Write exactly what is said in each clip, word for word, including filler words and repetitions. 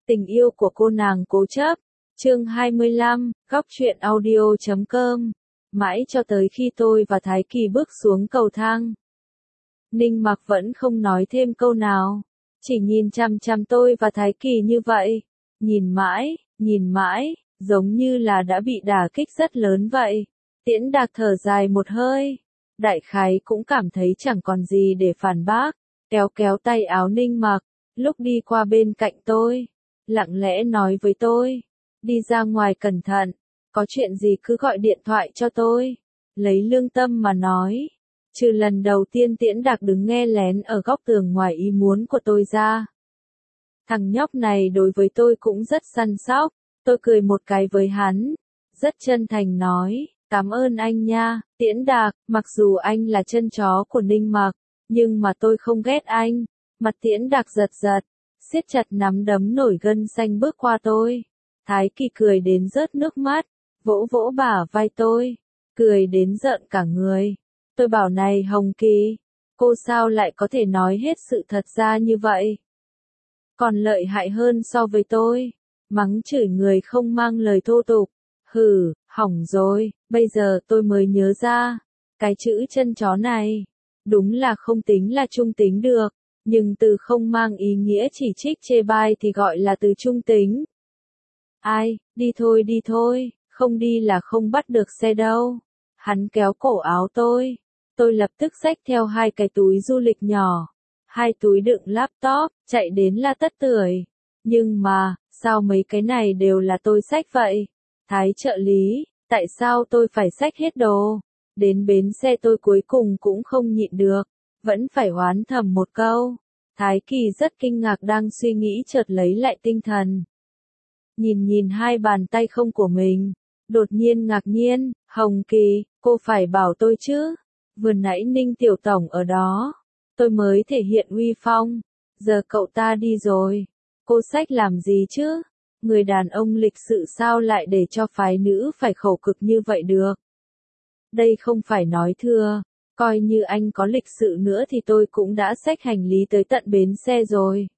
Tình yêu của cô nàng cố chấp. Chương hai mươi lăm, góc truyện audio chấm com. Mãi cho tới khi tôi và Thái Kỳ bước xuống cầu thang, Ninh Mặc vẫn không nói thêm câu nào, chỉ nhìn chằm chằm tôi và Thái Kỳ như vậy, nhìn mãi, nhìn mãi, giống như là đã bị đả kích rất lớn vậy. Tiễn Đạc thở dài một hơi, đại khái cũng cảm thấy chẳng còn gì để phản bác, kéo kéo tay áo Ninh Mặc, lúc đi qua bên cạnh tôi, lặng lẽ nói với tôi, đi ra ngoài cẩn thận, có chuyện gì cứ gọi điện thoại cho tôi. Lấy lương tâm mà nói, trừ lần đầu tiên Tiễn Đạc đứng nghe lén ở góc tường ngoài ý muốn của tôi ra, thằng nhóc này đối với tôi cũng rất săn sóc. Tôi cười một cái với hắn, rất chân thành nói, cảm ơn anh nha, Tiễn Đạc, mặc dù anh là chân chó của Ninh Mặc, nhưng mà tôi không ghét anh. Mặt Tiễn Đạc giật giật, siết chặt nắm đấm nổi gân xanh bước qua tôi. Thái Kỳ cười đến rớt nước mắt, vỗ vỗ bả vai tôi, cười đến rợn cả người. Tôi bảo này Hồng Kỳ, cô sao lại có thể nói hết sự thật ra như vậy? Còn lợi hại hơn so với tôi, mắng chửi người không mang lời thô tục. Hừ, hỏng rồi, bây giờ tôi mới nhớ ra, cái chữ chân chó này, đúng là không tính là trung tính được, nhưng từ không mang ý nghĩa chỉ trích chê bai thì gọi là từ trung tính. Ai, đi thôi đi thôi, không đi là không bắt được xe đâu. Hắn kéo cổ áo tôi, tôi lập tức xách theo hai cái túi du lịch nhỏ, hai túi đựng laptop, chạy đến La Tất Tưởi. Nhưng mà, sao mấy cái này đều là tôi xách vậy? Thái trợ lý, tại sao tôi phải xách hết đồ? Đến bến xe tôi cuối cùng cũng không nhịn được, vẫn phải oán thầm một câu. Thái Kỳ rất kinh ngạc đang suy nghĩ chợt lấy lại tinh thần. Nhìn nhìn hai bàn tay không của mình, đột nhiên ngạc nhiên, Hồng Kỳ, cô phải bảo tôi chứ. Vừa nãy Ninh Tiểu Tổng ở đó, tôi mới thể hiện uy phong, giờ cậu ta đi rồi, cô xách làm gì chứ? Người đàn ông lịch sự sao lại để cho phái nữ phải khổ cực như vậy được? Đây không phải nói thưa, coi như anh có lịch sự nữa thì tôi cũng đã xách hành lý tới tận bến xe rồi.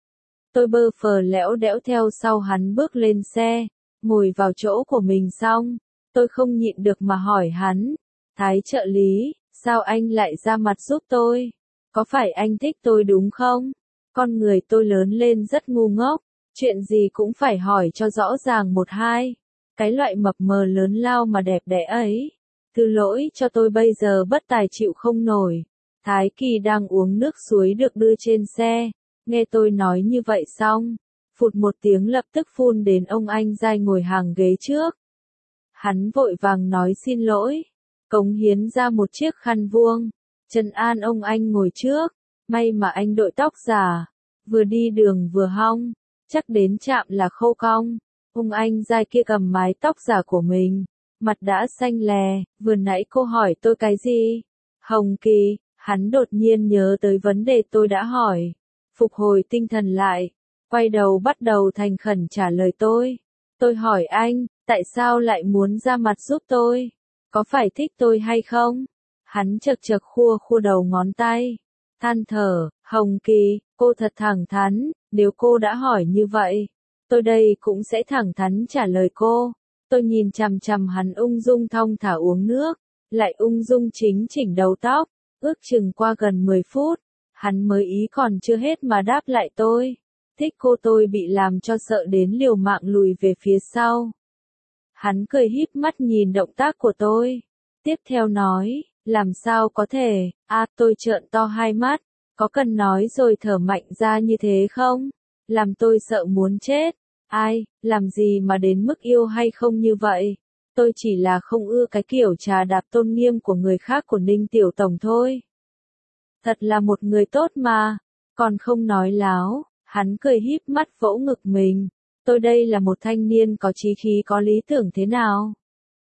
Tôi bơ phờ lẽo đẽo theo sau hắn bước lên xe, ngồi vào chỗ của mình xong, tôi không nhịn được mà hỏi hắn, Thái trợ lý, sao anh lại ra mặt giúp tôi? Có phải anh thích tôi đúng không? Con người tôi lớn lên rất ngu ngốc, chuyện gì cũng phải hỏi cho rõ ràng một hai. Cái loại mập mờ lớn lao mà đẹp đẽ ấy. Thứ lỗi cho tôi bây giờ bất tài chịu không nổi. Thái Kỳ đang uống nước suối được đưa trên xe. Nghe tôi nói như vậy xong, phụt một tiếng lập tức phun đến ông anh giai ngồi hàng ghế trước. Hắn vội vàng nói xin lỗi, cống hiến ra một chiếc khăn vuông, trấn an ông anh ngồi trước. May mà anh đội tóc giả, vừa đi đường vừa hong, chắc đến trạm là khô cong. Ông anh giai kia cầm mái tóc giả của mình, mặt đã xanh lè, vừa nãy cô hỏi tôi cái gì? Hồng Kỳ, hắn đột nhiên nhớ tới vấn đề tôi đã hỏi, phục hồi tinh thần lại, quay đầu bắt đầu thành khẩn trả lời tôi. Tôi hỏi anh, tại sao lại muốn ra mặt giúp tôi? Có phải thích tôi hay không? Hắn chật chật khua khua đầu ngón tay, than thở, Hồng Kỳ, cô thật thẳng thắn, nếu cô đã hỏi như vậy, tôi đây cũng sẽ thẳng thắn trả lời cô. Tôi nhìn chằm chằm hắn ung dung thong thả uống nước, lại ung dung chính chỉnh đầu tóc, ước chừng qua gần mười phút, hắn mới ý còn chưa hết mà đáp lại tôi. Thích cô tôi bị làm cho sợ đến liều mạng lùi về phía sau. Hắn cười híp mắt nhìn động tác của tôi, tiếp theo nói, làm sao có thể, à tôi trợn to hai mắt, có cần nói rồi thở mạnh ra như thế không? Làm tôi sợ muốn chết. Ai, làm gì mà đến mức yêu hay không như vậy? Tôi chỉ là không ưa cái kiểu trà đạp tôn nghiêm của người khác của Ninh Tiểu Tổng thôi. Thật là một người tốt mà, còn không nói láo. Hắn cười híp mắt vỗ ngực mình. Tôi đây là một thanh niên có chí khí có lý tưởng thế nào?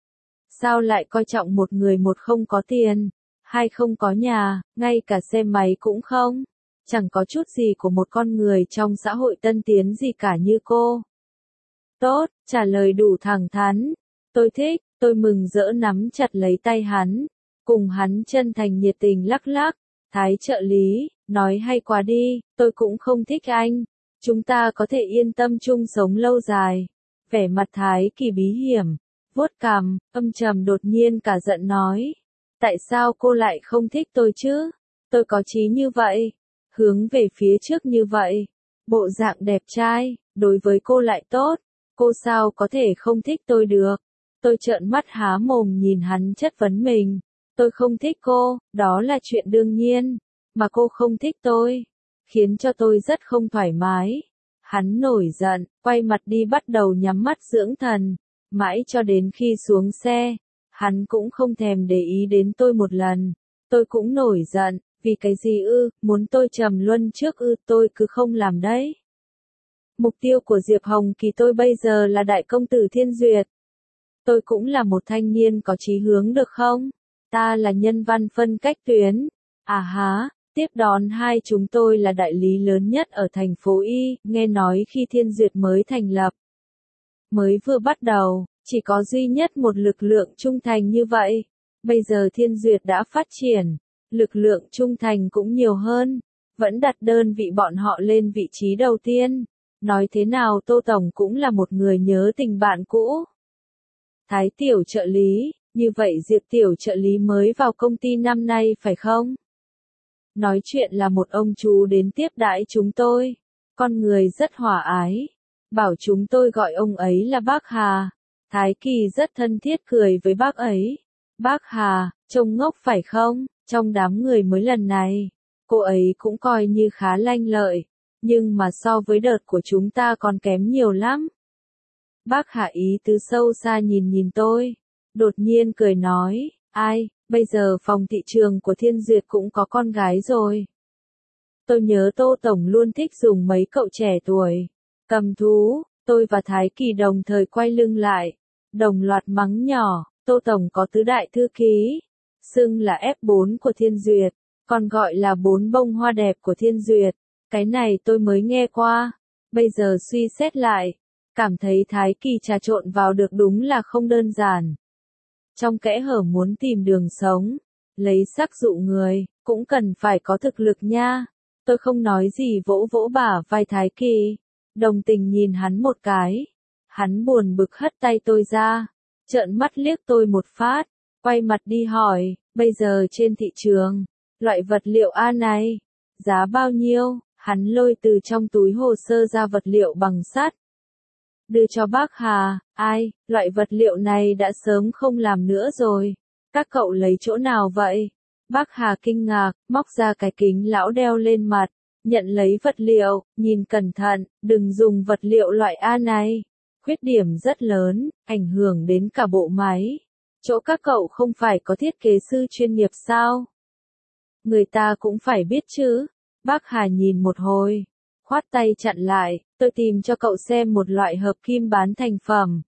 Sao lại coi trọng một người một không có tiền, hai không có nhà, ngay cả xe máy cũng không? Chẳng có chút gì của một con người trong xã hội tân tiến gì cả như cô. Tốt, trả lời đủ thẳng thắn. Tôi thích, tôi mừng rỡ nắm chặt lấy tay hắn, cùng hắn chân thành nhiệt tình lắc lắc. Thái trợ lý, nói hay quá đi, tôi cũng không thích anh, Chúng ta có thể yên tâm chung sống lâu dài. Vẻ mặt Thái Kỳ bí hiểm, vuốt cằm, âm trầm đột nhiên cả giận nói. Tại sao cô lại không thích tôi chứ? Tôi có chí như vậy, hướng về phía trước như vậy, bộ dạng đẹp trai, đối với cô lại tốt, cô sao có thể không thích tôi được? Tôi trợn mắt há mồm nhìn hắn chất vấn mình. Tôi không thích cô, đó là chuyện đương nhiên, mà cô không thích tôi, khiến cho tôi rất không thoải mái. Hắn nổi giận, quay mặt đi bắt đầu nhắm mắt dưỡng thần, mãi cho đến khi xuống xe, hắn cũng không thèm để ý đến tôi một lần. Tôi cũng nổi giận, vì cái gì ư, muốn tôi trầm luân trước ư, tôi cứ không làm đấy. Mục tiêu của Diệp Hồng Kỳ tôi bây giờ là đại công tử Thiên Duyệt. Tôi cũng là một thanh niên có chí hướng được không? Ta là nhân văn phân cách tuyến. À há, tiếp đón hai chúng tôi là đại lý lớn nhất ở thành phố Y, nghe nói khi Thiên Duyệt mới thành lập. Mới vừa bắt đầu, chỉ có duy nhất một lực lượng trung thành như vậy. Bây giờ Thiên Duyệt đã phát triển, lực lượng trung thành cũng nhiều hơn, vẫn đặt đơn vị bọn họ lên vị trí đầu tiên. Nói thế nào Tô Tổng cũng là một người nhớ tình bạn cũ. Thái tiểu trợ lý, như vậy Diệp tiểu trợ lý mới vào công ty năm nay phải không? Nói chuyện là một ông chú đến tiếp đãi chúng tôi, con người rất hòa ái, bảo chúng tôi gọi ông ấy là bác Hà. Thái Kỳ rất thân thiết cười với bác ấy. Bác Hà, trông ngốc phải không? Trong đám người mới lần này, cô ấy cũng coi như khá lanh lợi, nhưng mà so với đợt của chúng ta còn kém nhiều lắm. Bác Hà ý tứ sâu xa nhìn nhìn tôi, đột nhiên cười nói, ai, bây giờ phòng thị trường của Thiên Duyệt cũng có con gái rồi. Tôi nhớ Tô Tổng luôn thích dùng mấy cậu trẻ tuổi. Cầm thú, tôi và Thái Kỳ đồng thời quay lưng lại, đồng loạt mắng nhỏ, Tô Tổng có tứ đại thư ký, xưng là ép bốn của Thiên Duyệt, còn gọi là bốn bông hoa đẹp của Thiên Duyệt. Cái này tôi mới nghe qua, bây giờ suy xét lại, cảm thấy Thái Kỳ trà trộn vào được đúng là không đơn giản. Trong kẽ hở muốn tìm đường sống, lấy sắc dụ người, cũng cần phải có thực lực nha. Tôi không nói gì vỗ vỗ bả vai Thái Kỳ, đồng tình nhìn hắn một cái. Hắn buồn bực hất tay tôi ra, trợn mắt liếc tôi một phát, quay mặt đi hỏi, bây giờ trên thị trường, loại vật liệu A này, giá bao nhiêu? Hắn lôi từ trong túi hồ sơ ra vật liệu bằng sắt. Đưa cho bác Hà, ai, loại vật liệu này đã sớm không làm nữa rồi. Các cậu lấy chỗ nào vậy? Bác Hà kinh ngạc, móc ra cái kính lão đeo lên mặt, nhận lấy vật liệu, nhìn cẩn thận, đừng dùng vật liệu loại A này. Khuyết điểm rất lớn, ảnh hưởng đến cả bộ máy. Chỗ các cậu không phải có thiết kế sư chuyên nghiệp sao? Người ta cũng phải biết chứ. Bác Hà nhìn một hồi, khoát tay chặn lại, tôi tìm cho cậu xem một loại hợp kim bán thành phẩm.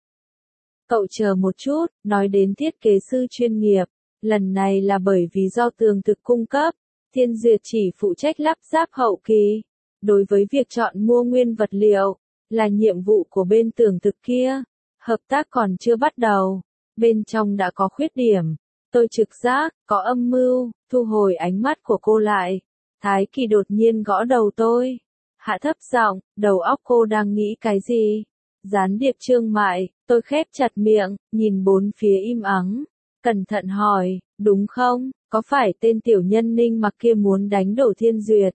Cậu chờ một chút, nói đến thiết kế sư chuyên nghiệp, lần này là bởi vì do tường thực cung cấp, Thiên Duyệt chỉ phụ trách lắp ráp hậu kỳ. Đối với việc chọn mua nguyên vật liệu, là nhiệm vụ của bên tường thực kia, hợp tác còn chưa bắt đầu, bên trong đã có khuyết điểm. Tôi trực giác, có âm mưu, thu hồi ánh mắt của cô lại. Thái Kỳ đột nhiên gõ đầu tôi. Hạ thấp giọng, đầu óc cô đang nghĩ cái gì? Gián điệp Trương Mại, tôi khép chặt miệng, nhìn bốn phía im ắng. Cẩn thận hỏi, đúng không? Có phải tên tiểu nhân Ninh Mặc kia muốn đánh đổ Thiên Duyệt?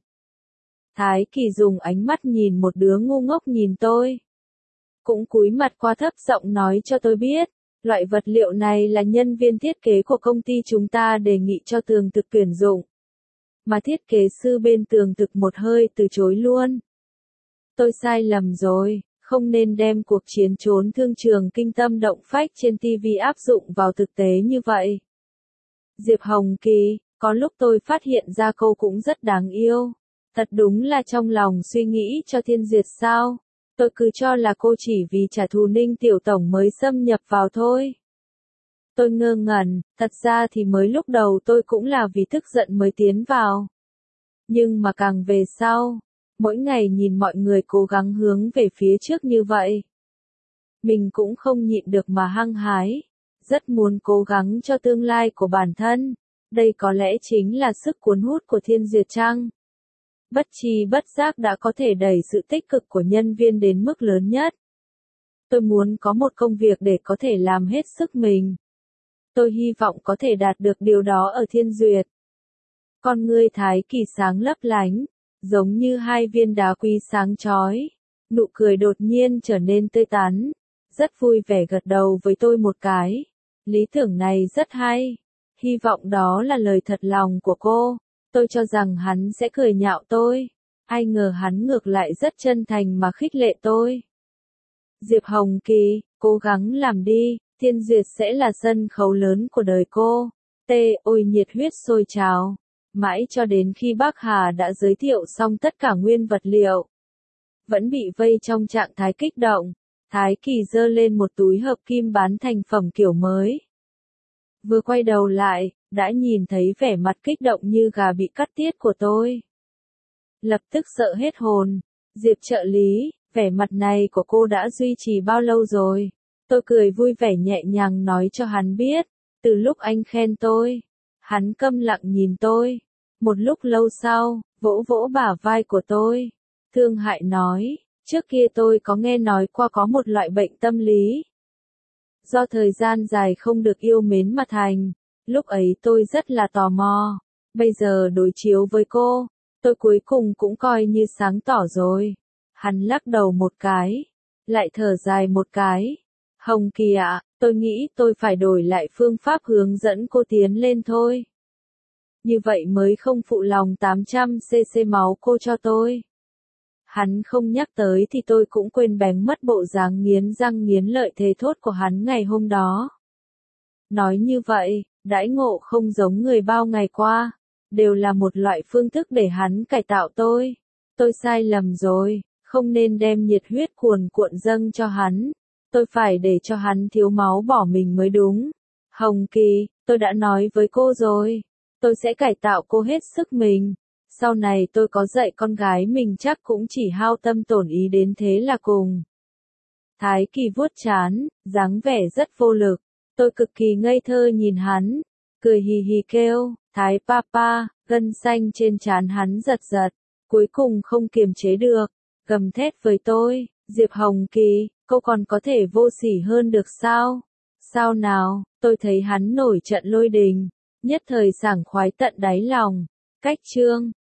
Thái Kỳ dùng ánh mắt nhìn một đứa ngu ngốc nhìn tôi. Cũng cúi mặt qua thấp giọng nói cho tôi biết. Loại vật liệu này là nhân viên thiết kế của công ty chúng ta đề nghị cho tường thực tuyển dụng. Mà thiết kế sư bên tường thực một hơi từ chối luôn. Tôi sai lầm rồi, không nên đem cuộc chiến trốn thương trường kinh tâm động phách trên ti vi áp dụng vào thực tế như vậy. Diệp Hồng Kỳ, có lúc tôi phát hiện ra cô cũng rất đáng yêu. Thật đúng là trong lòng suy nghĩ cho Thiên Duyệt sao. Tôi cứ cho là cô chỉ vì trả thù Ninh Tiểu Tổng mới xâm nhập vào thôi. Tôi ngơ ngẩn, thật ra thì mới lúc đầu tôi cũng là vì tức giận mới tiến vào. Nhưng mà càng về sau, mỗi ngày nhìn mọi người cố gắng hướng về phía trước như vậy. Mình cũng không nhịn được mà hăng hái, rất muốn cố gắng cho tương lai của bản thân. Đây có lẽ chính là sức cuốn hút của Thiên Duyệt chăng? bất tri bất giác đã có thể đẩy sự tích cực của nhân viên đến mức lớn nhất. Tôi muốn có một công việc để có thể làm hết sức mình. Tôi hy vọng có thể đạt được điều đó ở Thiên Duyệt. Con ngươi Thái Kỳ sáng lấp lánh, giống như hai viên đá quý sáng chói. Nụ cười đột nhiên trở nên tươi tắn, rất vui vẻ gật đầu với tôi một cái. Lý tưởng này rất hay. Hy vọng đó là lời thật lòng của cô. Tôi cho rằng hắn sẽ cười nhạo tôi. Ai ngờ hắn ngược lại rất chân thành mà khích lệ tôi. Diệp Hồng Kỳ, cố gắng làm đi, Thiên Duyệt sẽ là sân khấu lớn của đời cô. Tê, ôi nhiệt huyết sôi trào. Mãi cho đến khi bác Hà đã giới thiệu xong tất cả nguyên vật liệu. Vẫn bị vây trong trạng thái kích động, Thái Kỳ giơ lên một túi hợp kim bán thành phẩm kiểu mới. Vừa quay đầu lại, đã nhìn thấy vẻ mặt kích động như gà bị cắt tiết của tôi. Lập tức sợ hết hồn. Diệp trợ lý, vẻ mặt này của cô đã duy trì bao lâu rồi? Tôi cười vui vẻ nhẹ nhàng nói cho hắn biết, từ lúc anh khen tôi. Hắn câm lặng nhìn tôi. Một lúc lâu sau, vỗ vỗ bả vai của tôi. Thương hại nói, trước kia tôi có nghe nói qua có một loại bệnh tâm lý. Do thời gian dài không được yêu mến mà thành, lúc ấy tôi rất là tò mò. Bây giờ đối chiếu với cô, tôi cuối cùng cũng coi như sáng tỏ rồi. Hắn lắc đầu một cái, lại thở dài một cái. Hồng Kỳ ạ, tôi nghĩ tôi phải đổi lại phương pháp hướng dẫn cô tiến lên thôi. Như vậy mới không phụ lòng tám trăm xê xê máu cô cho tôi. Hắn không nhắc tới thì tôi cũng quên bén mất bộ dáng nghiến răng nghiến lợi thề thốt của hắn ngày hôm đó. Nói như vậy, đãi ngộ không giống người bao ngày qua, đều là một loại phương thức để hắn cải tạo tôi. Tôi sai lầm rồi, không nên đem nhiệt huyết cuồn cuộn dâng cho hắn. Tôi phải để cho hắn thiếu máu bỏ mình mới đúng. Hồng Kỳ, tôi đã nói với cô rồi, tôi sẽ cải tạo cô hết sức mình. Sau này tôi có dạy con gái mình chắc cũng chỉ hao tâm tổn ý đến thế là cùng. Thái Kỳ vuốt trán, dáng vẻ rất vô lực. Tôi cực kỳ ngây thơ nhìn hắn, cười hì hì kêu, Thái Papa, gân xanh trên trán hắn giật giật, cuối cùng không kiềm chế được, gầm thét với tôi, Diệp Hồng Kỳ, cô còn có thể vô sỉ hơn được sao? Sao nào, tôi thấy hắn nổi trận lôi đình, nhất thời sảng khoái tận đáy lòng. Cách chương